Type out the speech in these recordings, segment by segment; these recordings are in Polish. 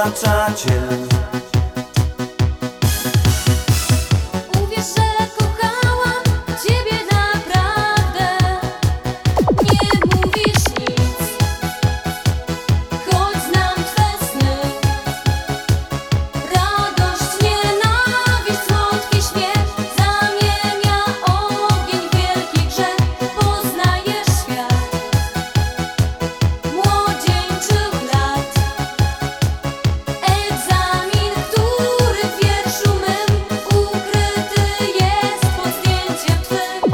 otaczacie. Uwierz, że kochałam ciebie naprawdę. Nie mówisz nic, choć znam twe sny. Radość, nienawiść, słodki śmiech zamienia ogień w wielki grzech. Poznajesz świat młodzieńczych lat. Egzamin, który w wierszu mym ukryty jest pod zdjęciem twym.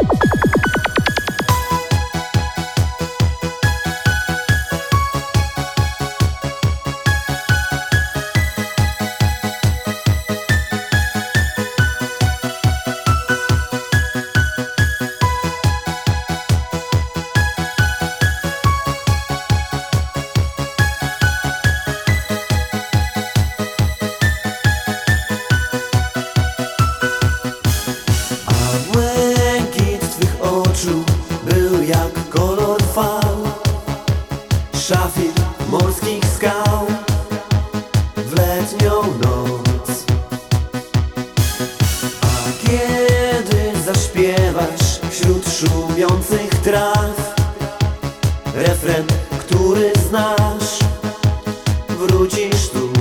A błękit twych oczu był jak kolor fal, szafir morskich skał w letnią noc. A kiedy zaśpiewasz wśród szumiących traw refren, który znasz, wrócisz tu.